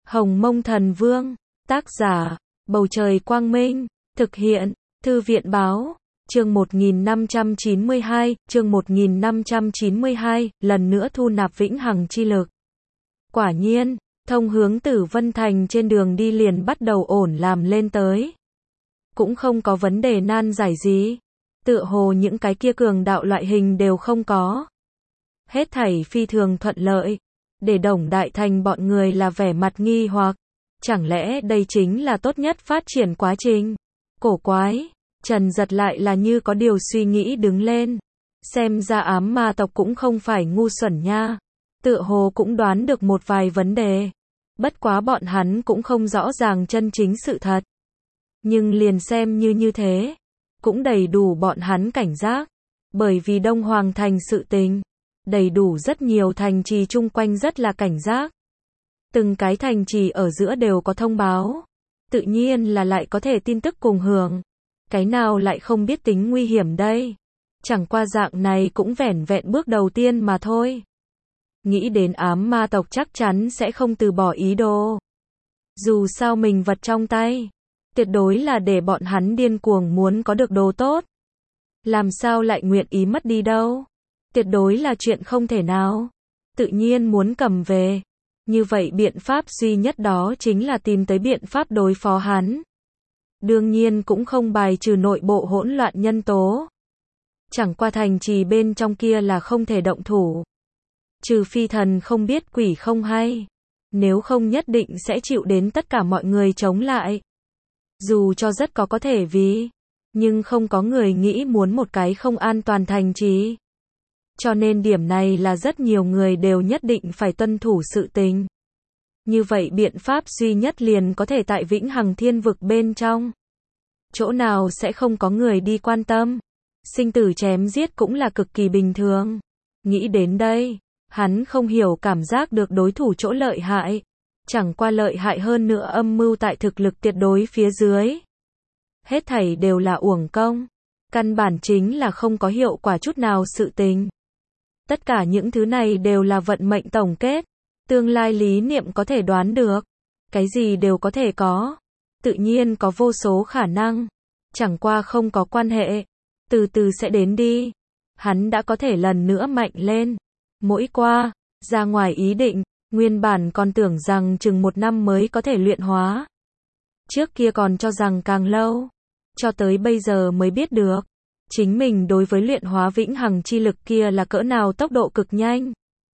Hồng Mông Thần Vương, tác giả, Bầu Trời Quang Minh, thực hiện, Thư viện Báo, chương 1592, lần nữa thu nạp vĩnh hằng chi lực. Quả nhiên, thông hướng Tử Vân Thành trên đường đi liền bắt đầu ổn làm lên tới. Cũng không có vấn đề nan giải gì. Tựa hồ những cái kia cường đạo loại hình đều không có. Hết thảy phi thường thuận lợi. Để Đồng Đại Thành bọn người là vẻ mặt nghi hoặc. Chẳng lẽ đây chính là tốt nhất phát triển quá trình? Cổ quái. Trần Giật lại là như có điều suy nghĩ đứng lên. Xem ra ám ma tộc cũng không phải ngu xuẩn nha. Tựa hồ cũng đoán được một vài vấn đề. Bất quá bọn hắn cũng không rõ ràng chân chính sự thật. Nhưng liền xem như thế, cũng đầy đủ bọn hắn cảnh giác. Bởi vì Đông Hoàng Thành sự tình, đầy đủ rất nhiều thành trì chung quanh rất là cảnh giác. Từng cái thành trì ở giữa đều có thông báo. Tự nhiên là lại có thể tin tức cùng hưởng. Cái nào lại không biết tính nguy hiểm đây. Chẳng qua dạng này cũng vẻn vẹn bước đầu tiên mà thôi. Nghĩ đến ám ma tộc chắc chắn sẽ không từ bỏ ý đồ. Dù sao mình vật trong tay, tuyệt đối là để bọn hắn điên cuồng muốn có được đồ tốt. Làm sao lại nguyện ý mất đi đâu. Tuyệt đối là chuyện không thể nào. Tự nhiên muốn cầm về. Như vậy biện pháp duy nhất đó chính là tìm tới biện pháp đối phó hắn. Đương nhiên cũng không bài trừ nội bộ hỗn loạn nhân tố. Chẳng qua thành trì bên trong kia là không thể động thủ. Trừ phi thần không biết quỷ không hay. Nếu không nhất định sẽ chịu đến tất cả mọi người chống lại. Dù cho rất có thể vì. Nhưng không có người nghĩ muốn một cái không an toàn thành trì. Cho nên điểm này là rất nhiều người đều nhất định phải tuân thủ sự tình. Như vậy biện pháp duy nhất liền có thể tại Vĩnh Hằng Thiên Vực bên trong. Chỗ nào sẽ không có người đi quan tâm. Sinh tử chém giết cũng là cực kỳ bình thường. Nghĩ đến đây, hắn không hiểu cảm giác được đối thủ chỗ lợi hại. Chẳng qua lợi hại hơn nữa âm mưu tại thực lực tuyệt đối phía dưới. Hết thảy đều là uổng công. Căn bản chính là không có hiệu quả chút nào sự tình. Tất cả những thứ này đều là vận mệnh tổng kết. Tương lai lý niệm có thể đoán được. Cái gì đều có thể có. Tự nhiên có vô số khả năng. Chẳng qua không có quan hệ. Từ từ sẽ đến đi. Hắn đã có thể lần nữa mạnh lên. Mỗi qua, ra ngoài ý định, nguyên bản còn tưởng rằng chừng 1 năm mới có thể luyện hóa. Trước kia còn cho rằng càng lâu. Cho tới bây giờ mới biết được. Chính mình đối với luyện hóa vĩnh hằng chi lực kia là cỡ nào tốc độ cực nhanh.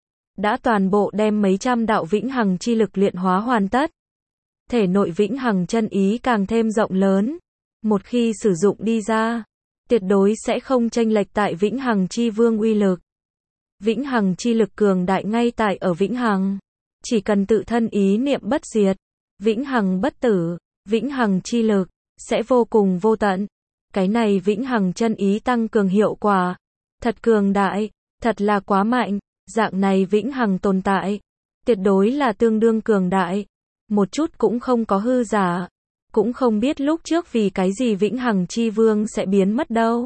Đã toàn bộ đem mấy trăm đạo vĩnh hằng chi lực luyện hóa hoàn tất. Thể nội vĩnh hằng chân ý càng thêm rộng lớn. Một khi sử dụng đi ra, tuyệt đối sẽ không chênh lệch tại vĩnh hằng chi vương uy lực. Vĩnh hằng chi lực cường đại ngay tại ở vĩnh hằng. Chỉ cần tự thân ý niệm bất diệt, vĩnh hằng bất tử, vĩnh hằng chi lực sẽ vô cùng vô tận. Cái này vĩnh hằng chân ý tăng cường hiệu quả. Thật cường đại, thật là quá mạnh. Dạng này vĩnh hằng tồn tại, tuyệt đối là tương đương cường đại. Một chút cũng không có hư giả. Cũng không biết lúc trước vì cái gì vĩnh hằng chi vương sẽ biến mất đâu.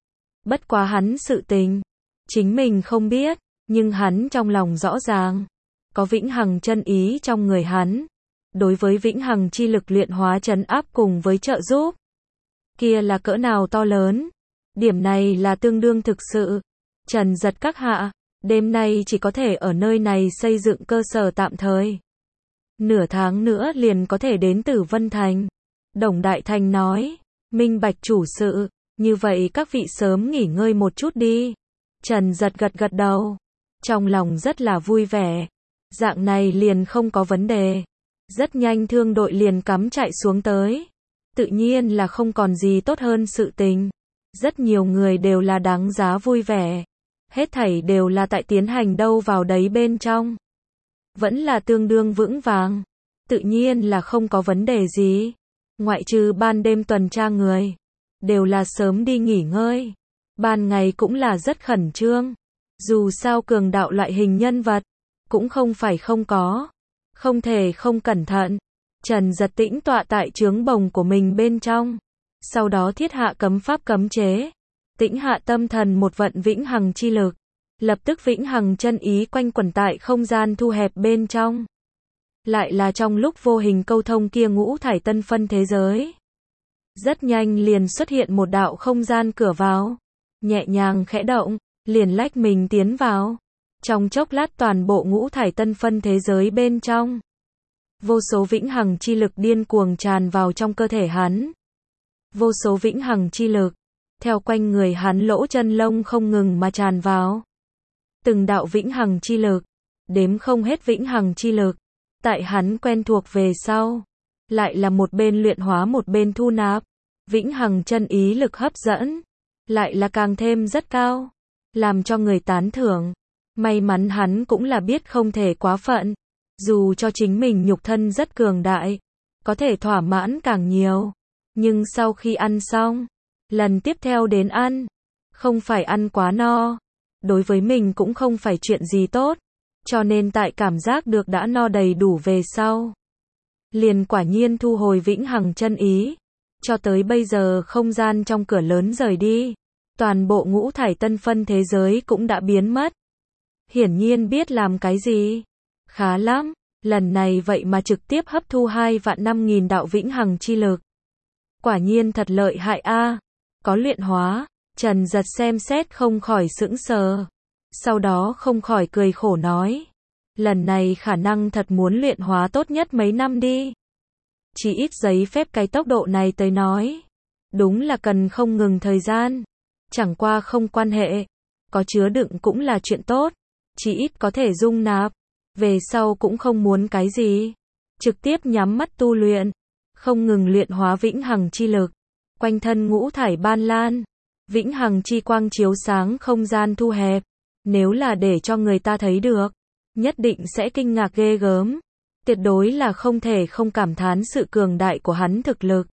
Bất quá hắn sự tình. Chính mình không biết, nhưng hắn trong lòng rõ ràng. Có vĩnh hằng chân ý trong người hắn. Đối với vĩnh hằng chi lực luyện hóa trấn áp cùng với trợ giúp. Kia là cỡ nào to lớn. Điểm này là tương đương thực sự. Trần Giật các hạ, đêm nay chỉ có thể ở nơi này xây dựng cơ sở tạm thời. Nửa tháng nữa liền có thể đến Tử Vân Thành. Đồng Đại Thành nói, minh bạch chủ sự, như vậy các vị sớm nghỉ ngơi một chút đi. Trần Giật gật đầu. Trong lòng rất là vui vẻ. Dạng này liền không có vấn đề. Rất nhanh thương đội liền cắm chạy xuống tới. Tự nhiên là không còn gì tốt hơn sự tình. Rất nhiều người đều là đáng giá vui vẻ. Hết thảy đều là tại tiến hành đâu vào đấy bên trong. Vẫn là tương đương vững vàng. Tự nhiên là không có vấn đề gì. Ngoại trừ ban đêm tuần tra người. Đều là sớm đi nghỉ ngơi. Ban ngày cũng là rất khẩn trương. Dù sao cường đạo loại hình nhân vật. Cũng không phải không có. Không thể không cẩn thận. Trần Giật tĩnh tọa tại trướng bồng của mình bên trong. Sau đó thiết hạ cấm pháp cấm chế. Tĩnh hạ tâm thần một vận vĩnh hằng chi lực. Lập tức vĩnh hằng chân ý quanh quẩn tại không gian thu hẹp bên trong. lại là trong lúc vô hình câu thông kia ngũ thải tân phân thế giới. Rất nhanh liền xuất hiện một đạo không gian cửa vào, nhẹ nhàng khẽ động, liền lách mình tiến vào. Trong chốc lát toàn bộ ngũ thải tân phân thế giới bên trong, vô số vĩnh hằng chi lực điên cuồng tràn vào trong cơ thể hắn. Vô số vĩnh hằng chi lực, theo quanh người hắn lỗ chân lông không ngừng mà tràn vào. Từng đạo vĩnh hằng chi lực, đếm không hết vĩnh hằng chi lực, tại hắn quen thuộc về sau, lại là một bên luyện hóa một bên thu nạp. Vĩnh hằng chân ý lực hấp dẫn, lại là càng thêm rất cao, làm cho người tán thưởng. May mắn hắn cũng là biết không thể quá phận, dù cho chính mình nhục thân rất cường đại, có thể thỏa mãn càng nhiều, nhưng sau khi ăn xong, lần tiếp theo đến ăn, không phải ăn quá no, đối với mình cũng không phải chuyện gì tốt, cho nên tại cảm giác được đã no đầy đủ về sau, liền quả nhiên thu hồi vĩnh hằng chân ý, cho tới bây giờ không gian trong cửa lớn rời đi, toàn bộ ngũ thải tân phân thế giới cũng đã biến mất. Hiển nhiên biết làm cái gì. Khá lắm, lần này vậy mà trực tiếp hấp thu 2.500.000 đạo vĩnh hằng chi lực. Quả nhiên thật lợi hại a. Có luyện hóa, Trần Giật xem xét không khỏi sững sờ. Sau đó không khỏi cười khổ nói. Lần này khả năng thật muốn luyện hóa tốt nhất mấy năm đi. Chỉ ít giấy phép cái tốc độ này tới nói. Đúng là cần không ngừng thời gian. Chẳng qua không quan hệ. Có chứa đựng cũng là chuyện tốt. Chỉ ít có thể dung nạp. Về sau cũng không muốn cái gì. Trực tiếp nhắm mắt tu luyện. Không ngừng luyện hóa vĩnh hằng chi lực. Quanh thân ngũ thải ban lan. Vĩnh hằng chi quang chiếu sáng không gian thu hẹp. Nếu là để cho người ta thấy được, nhất định sẽ kinh ngạc ghê gớm. Tuyệt đối là không thể không cảm thán sự cường đại của hắn thực lực.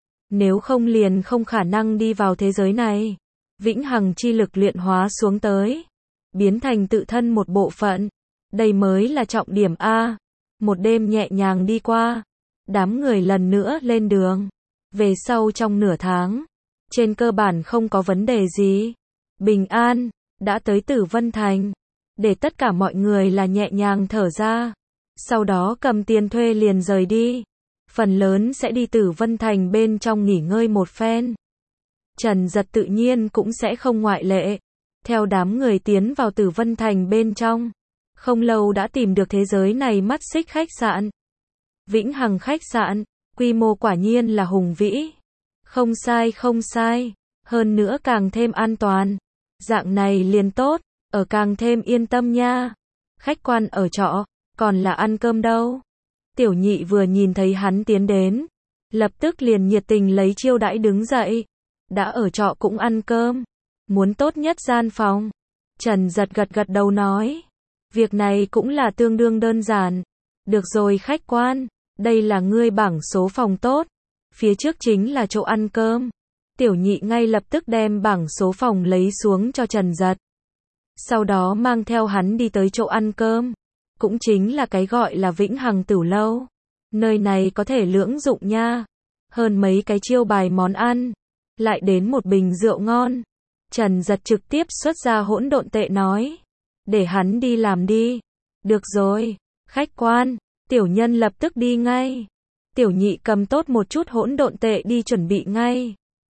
Nếu không liền không khả năng đi vào thế giới này. Vĩnh hằng chi lực luyện hóa xuống tới. Biến thành tự thân một bộ phận. Đây mới là trọng điểm A. Một đêm nhẹ nhàng đi qua. Đám người lần nữa lên đường. Về sau trong nửa tháng. Trên cơ bản không có vấn đề gì. Bình an. Đã tới Tử Vân Thành. Để tất cả mọi người là nhẹ nhàng thở ra. Sau đó cầm tiền thuê liền rời đi. Phần lớn sẽ đi Tử Vân Thành bên trong nghỉ ngơi một phen. Trần Giật tự nhiên cũng sẽ không ngoại lệ. Theo đám người tiến vào Tử Vân Thành bên trong. Không lâu đã tìm được thế giới này mắt xích khách sạn. Vĩnh Hằng khách sạn, quy mô quả nhiên là hùng vĩ. Không sai không sai. Hơn nữa càng thêm an toàn. Dạng này liền tốt, ở càng thêm yên tâm nha. Khách quan ở trọ, còn là ăn cơm đâu. Tiểu Nhị vừa nhìn thấy hắn tiến đến, lập tức liền nhiệt tình lấy chiêu đãi đứng dậy. Đã ở trọ cũng ăn cơm, muốn tốt nhất gian phòng. Trần Giật gật gật đầu nói, việc này cũng là tương đương đơn giản. Được rồi khách quan, đây là ngươi bảng số phòng tốt, phía trước chính là chỗ ăn cơm. Tiểu Nhị ngay lập tức đem bảng số phòng lấy xuống cho Trần Giật. Sau đó mang theo hắn đi tới chỗ ăn cơm. Cũng chính là cái gọi là Vĩnh Hằng Tửu Lâu. Nơi này có thể lưỡng dụng nha. Hơn mấy cái chiêu bài món ăn. Lại đến một bình rượu ngon. Trần Giật trực tiếp xuất ra hỗn độn tệ nói. Để hắn đi làm đi. Được rồi, khách quan. Tiểu nhân lập tức đi ngay. Tiểu Nhị cầm tốt một chút hỗn độn tệ đi chuẩn bị ngay.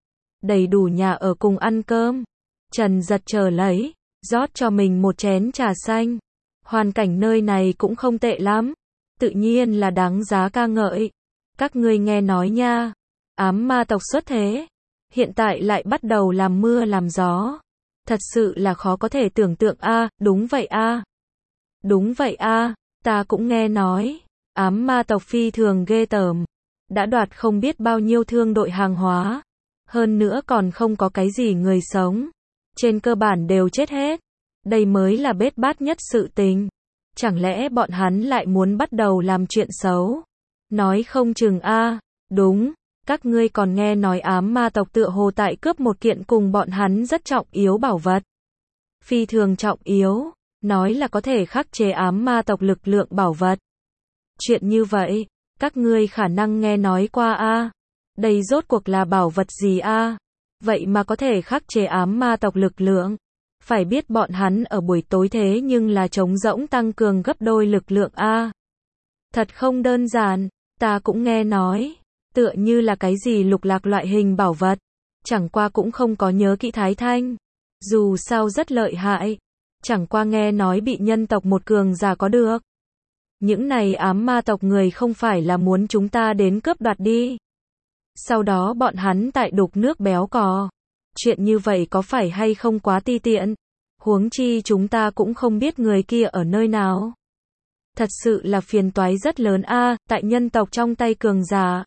Đầy đủ nhà ở cùng ăn cơm. Trần Giật chờ lấy, rót cho mình một chén trà xanh. Hoàn cảnh nơi này cũng không tệ lắm. Tự nhiên là đáng giá ca ngợi. Các ngươi nghe nói nha. Ám ma tộc xuất thế. Hiện tại lại bắt đầu làm mưa làm gió. Thật sự là khó có thể tưởng tượng a. Đúng vậy a. Đúng vậy a. Ta cũng nghe nói. Ám ma tộc phi thường ghê tởm. Đã đoạt không biết bao nhiêu thương đội hàng hóa. Hơn nữa còn không có cái gì người sống. Trên cơ bản đều chết hết. Đây mới là bết bát nhất sự tình. Chẳng lẽ bọn hắn lại muốn bắt đầu làm chuyện xấu? Nói không chừng a. Đúng, các ngươi còn nghe nói ám ma tộc tựa hồ tại cướp một kiện cùng bọn hắn rất trọng yếu bảo vật. Phi thường trọng yếu, nói là có thể khắc chế ám ma tộc lực lượng bảo vật. Chuyện như vậy, các ngươi khả năng nghe nói qua a. Đây rốt cuộc là bảo vật gì a? Vậy mà có thể khắc chế ám ma tộc lực lượng. Phải biết bọn hắn ở buổi tối thế nhưng là trống rỗng tăng cường gấp đôi lực lượng a. Thật không đơn giản, ta cũng nghe nói, tựa như là cái gì lục lạc loại hình bảo vật, chẳng qua cũng không có nhớ kỹ Thái Thanh. Dù sao rất lợi hại, chẳng qua nghe nói bị nhân tộc một cường giả có được. Những này ám ma tộc người không phải là muốn chúng ta đến cướp đoạt đi. Sau đó bọn hắn tại đục nước béo cò. Chuyện như vậy có phải hay không quá ti tiện? Huống chi chúng ta cũng không biết người kia ở nơi nào. Thật sự là phiền toái rất lớn a, tại nhân tộc trong tay cường giả.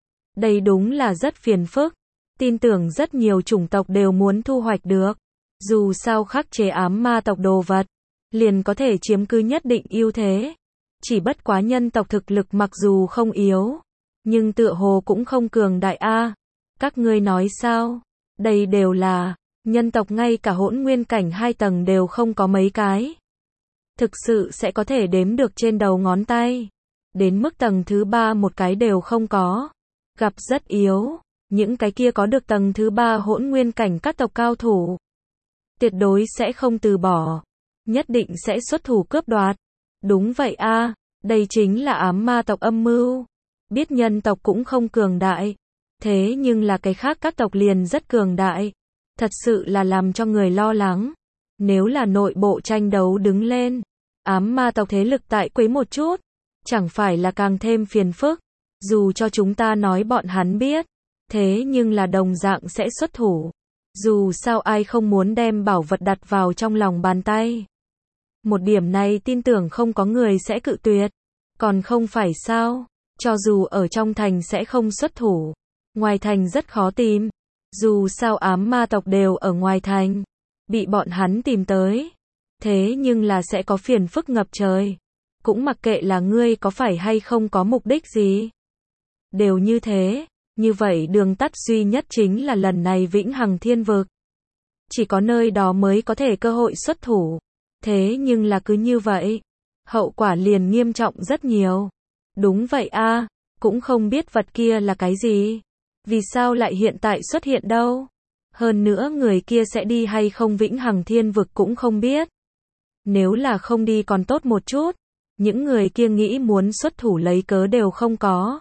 Đây đúng là rất phiền phức. Tin tưởng rất nhiều chủng tộc đều muốn thu hoạch được. Dù sao khắc chế ám ma tộc đồ vật, liền có thể chiếm cứ nhất định ưu thế. Chỉ bất quá nhân tộc thực lực mặc dù không yếu, nhưng tựa hồ cũng không cường đại a. Các ngươi nói sao? Đây đều là nhân tộc, ngay cả hỗn nguyên cảnh 2 tầng đều không có mấy cái. Thực sự sẽ có thể đếm được trên đầu ngón tay. Đến mức tầng thứ 3 một cái đều không có. Gặp rất yếu. Những cái kia có được tầng thứ 3 hỗn nguyên cảnh các tộc cao thủ, tuyệt đối sẽ không từ bỏ. Nhất định sẽ xuất thủ cướp đoạt. Đúng vậy a, đây chính là ám ma tộc âm mưu. Biết nhân tộc cũng không cường đại. Thế nhưng là cái khác các tộc liền rất cường đại. Thật sự là làm cho người lo lắng. Nếu là nội bộ tranh đấu đứng lên, ám ma tộc thế lực tại quấy một chút, chẳng phải là càng thêm phiền phức. Dù cho chúng ta nói bọn hắn biết, thế nhưng là đồng dạng sẽ xuất thủ. Dù sao ai không muốn đem bảo vật đặt vào trong lòng bàn tay. Một điểm này tin tưởng không có người sẽ cự tuyệt. Còn không phải sao? Cho dù ở trong thành sẽ không xuất thủ, ngoài thành rất khó tìm. Dù sao ám ma tộc đều ở ngoài thành, bị bọn hắn tìm tới. Thế nhưng là sẽ có phiền phức ngập trời. Cũng mặc kệ là ngươi có phải hay không có mục đích gì. Đều như thế. Như vậy đường tắt duy nhất chính là lần này Vĩnh Hằng Thiên Vực. Chỉ có nơi đó mới có thể cơ hội xuất thủ. Thế nhưng là cứ như vậy, hậu quả liền nghiêm trọng rất nhiều. Đúng vậy a, cũng không biết vật kia là cái gì. Vì sao lại hiện tại xuất hiện đâu? Hơn nữa người kia sẽ đi hay không Vĩnh Hằng Thiên Vực cũng không biết. Nếu là không đi còn tốt một chút. Những người kia nghĩ muốn xuất thủ lấy cớ đều không có.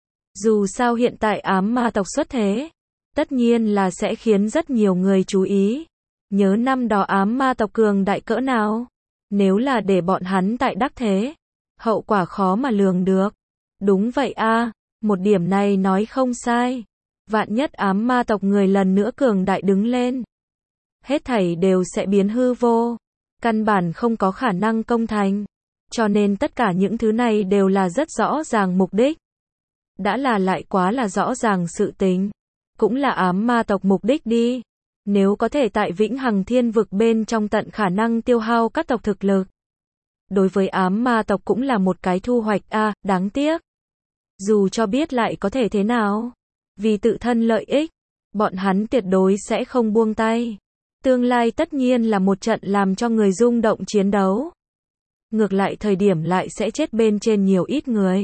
Dù sao hiện tại ám ma tộc xuất thế, tất nhiên là sẽ khiến rất nhiều người chú ý. Nhớ năm đó ám ma tộc cường đại cỡ nào? Nếu là để bọn hắn tại đắc thế, hậu quả khó mà lường được. Đúng vậy a, một điểm này nói không sai. Vạn nhất ám ma tộc người lần nữa cường đại đứng lên, hết thảy đều sẽ biến hư vô. Căn bản không có khả năng công thành. Cho nên tất cả những thứ này đều là rất rõ ràng mục đích. Đã là lại quá là rõ ràng sự tình. Cũng là ám ma tộc mục đích đi. Nếu có thể tại Vĩnh Hằng Thiên Vực bên trong tận khả năng tiêu hao các tộc thực lực. Đối với ám ma tộc cũng là một cái thu hoạch a, đáng tiếc. Dù cho biết lại có thể thế nào. Vì tự thân lợi ích, bọn hắn tuyệt đối sẽ không buông tay. Tương lai tất nhiên là một trận làm cho người rung động chiến đấu. Ngược lại thời điểm lại sẽ chết bên trên nhiều ít người.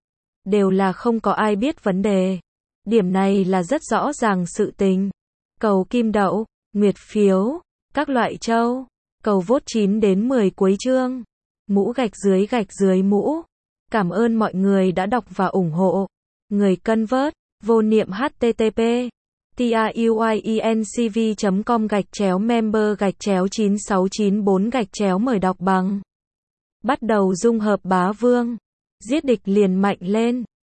Đều là không có ai biết vấn đề. Điểm này là rất rõ ràng sự tình. Cầu kim đậu, nguyệt phiếu, các loại châu. Cầu vote 9 đến 10 cuối chương. Mũ gạch dưới mũ. Cảm ơn mọi người đã đọc và ủng hộ. Người cân vớt, vô niệm http tiuyencv.com/member/9694- mời đọc bằng. Bắt đầu dung hợp bá vương. Giết địch liền mạnh lên.